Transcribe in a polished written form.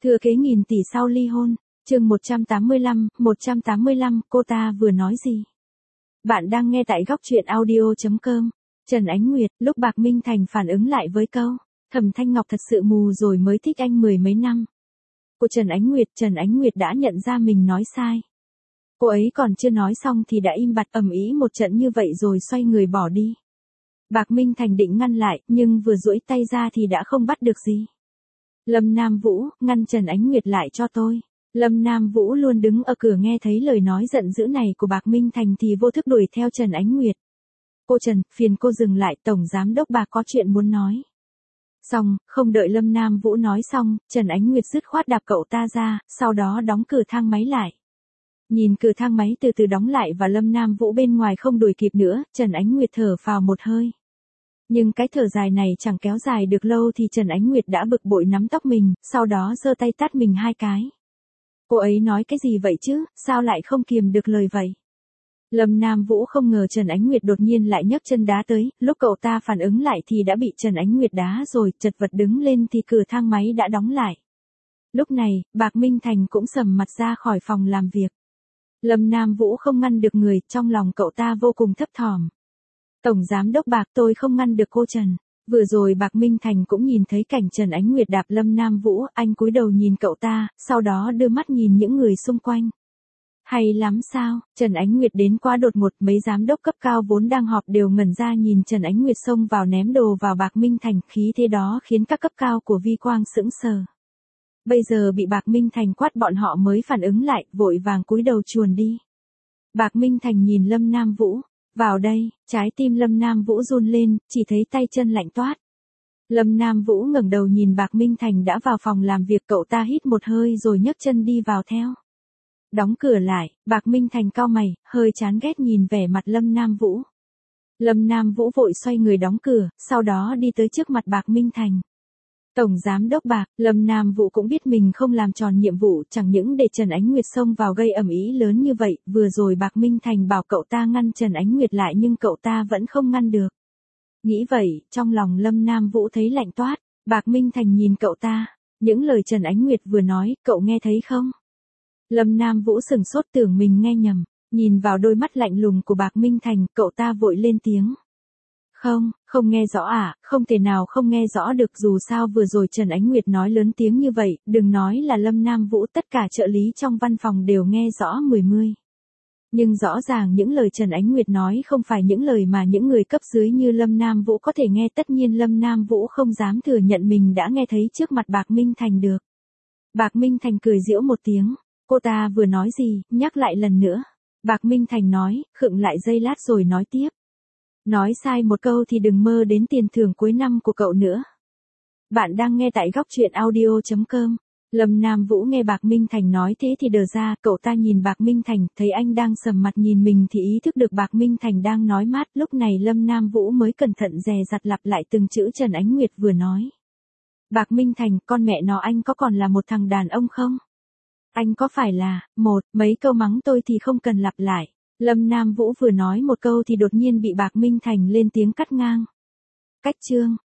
Thừa kế nghìn tỷ sau ly hôn, chương 185, cô ta vừa nói gì? Bạn đang nghe tại góc truyện audio.com. Trần Ánh Nguyệt, lúc Bạc Minh Thành phản ứng lại với câu, Thẩm Thanh Ngọc thật sự mù rồi mới thích anh mười mấy năm. Của Trần Ánh Nguyệt đã nhận ra mình nói sai. Cô ấy còn chưa nói xong thì đã im bặt ầm ĩ một trận như vậy rồi xoay người bỏ đi. Bạc Minh Thành định ngăn lại, nhưng vừa duỗi tay ra thì đã không bắt được gì. Lâm Nam Vũ, ngăn Trần Ánh Nguyệt lại cho tôi. Lâm Nam Vũ luôn đứng ở cửa nghe thấy lời nói giận dữ này của Bạc Minh Thành thì vô thức đuổi theo Trần Ánh Nguyệt. Cô Trần, phiền cô dừng lại, Tổng Giám Đốc Bạc có chuyện muốn nói. Xong, không đợi Lâm Nam Vũ nói xong, Trần Ánh Nguyệt dứt khoát đạp cậu ta ra, sau đó đóng cửa thang máy lại. Nhìn cửa thang máy từ từ đóng lại và Lâm Nam Vũ bên ngoài không đuổi kịp nữa, Trần Ánh Nguyệt thở phào một hơi. Nhưng cái thở dài này chẳng kéo dài được lâu thì Trần Ánh Nguyệt đã bực bội nắm tóc mình, sau đó giơ tay tát mình hai cái. Cô ấy nói cái gì vậy chứ, sao lại không kiềm được lời vậy? Lâm Nam Vũ không ngờ Trần Ánh Nguyệt đột nhiên lại nhấc chân đá tới, lúc cậu ta phản ứng lại thì đã bị Trần Ánh Nguyệt đá rồi, chật vật đứng lên thì cửa thang máy đã đóng lại. Lúc này, Bạc Minh Thành cũng sầm mặt ra khỏi phòng làm việc. Lâm Nam Vũ không ngăn được người, trong lòng cậu ta vô cùng thấp thỏm. Tổng Giám Đốc Bạc, tôi không ngăn được cô Trần. Vừa rồi Bạc Minh Thành cũng nhìn thấy cảnh Trần Ánh Nguyệt đạp Lâm Nam Vũ, anh cúi đầu nhìn cậu ta, sau đó đưa mắt nhìn những người xung quanh. Hay lắm sao, Trần Ánh Nguyệt đến quá đột ngột, mấy giám đốc cấp cao vốn đang họp đều ngẩn ra nhìn Trần Ánh Nguyệt xông vào ném đồ vào Bạc Minh Thành, khí thế đó khiến các cấp cao của Vi Quang sững sờ. Bây giờ bị Bạc Minh Thành quát bọn họ mới phản ứng lại, vội vàng cúi đầu chuồn đi. Bạc Minh Thành nhìn Lâm Nam Vũ, vào đây, trái tim Lâm Nam Vũ run lên, chỉ thấy tay chân lạnh toát. Lâm Nam Vũ ngẩng đầu nhìn Bạc Minh Thành đã vào phòng làm việc, cậu ta hít một hơi rồi nhấc chân đi vào theo. Đóng cửa lại, Bạc Minh Thành cau mày, hơi chán ghét nhìn vẻ mặt Lâm Nam Vũ. Lâm Nam Vũ vội xoay người đóng cửa, sau đó đi tới trước mặt Bạc Minh Thành. Tổng Giám Đốc Bạc, Lâm Nam Vũ cũng biết mình không làm tròn nhiệm vụ, chẳng những để Trần Ánh Nguyệt xông vào gây ầm ĩ lớn như vậy, vừa rồi Bạc Minh Thành bảo cậu ta ngăn Trần Ánh Nguyệt lại nhưng cậu ta vẫn không ngăn được. Nghĩ vậy, trong lòng Lâm Nam Vũ thấy lạnh toát, Bạc Minh Thành nhìn cậu ta, những lời Trần Ánh Nguyệt vừa nói, cậu nghe thấy không? Lâm Nam Vũ sửng sốt tưởng mình nghe nhầm, nhìn vào đôi mắt lạnh lùng của Bạc Minh Thành, cậu ta vội lên tiếng. Không nghe rõ à, không thể nào không nghe rõ được, dù sao vừa rồi Trần Ánh Nguyệt nói lớn tiếng như vậy, đừng nói là Lâm Nam Vũ, tất cả trợ lý trong văn phòng đều nghe rõ mười. Nhưng rõ ràng những lời Trần Ánh Nguyệt nói không phải những lời mà những người cấp dưới như Lâm Nam Vũ có thể nghe, tất nhiên Lâm Nam Vũ không dám thừa nhận mình đã nghe thấy trước mặt Bạc Minh Thành được. Bạc Minh Thành cười giễu một tiếng, cô ta vừa nói gì, nhắc lại lần nữa. Bạc Minh Thành nói, khựng lại giây lát rồi nói tiếp. Nói sai một câu thì đừng mơ đến tiền thưởng cuối năm của cậu nữa. Bạn đang nghe tại góc truyện audio.com. Lâm Nam Vũ nghe Bạc Minh Thành nói thế thì đờ ra, cậu ta nhìn Bạc Minh Thành, thấy anh đang sầm mặt nhìn mình thì ý thức được Bạc Minh Thành đang nói mát, lúc này Lâm Nam Vũ mới cẩn thận dè dặt lặp lại từng chữ Trần Ánh Nguyệt vừa nói. Bạc Minh Thành, con mẹ nó, anh có còn là một thằng đàn ông không? Anh có phải là, mấy câu mắng tôi thì không cần lặp lại. Lâm Nam Vũ vừa nói một câu thì đột nhiên bị Bạc Minh Thành lên tiếng cắt ngang. Cách chương.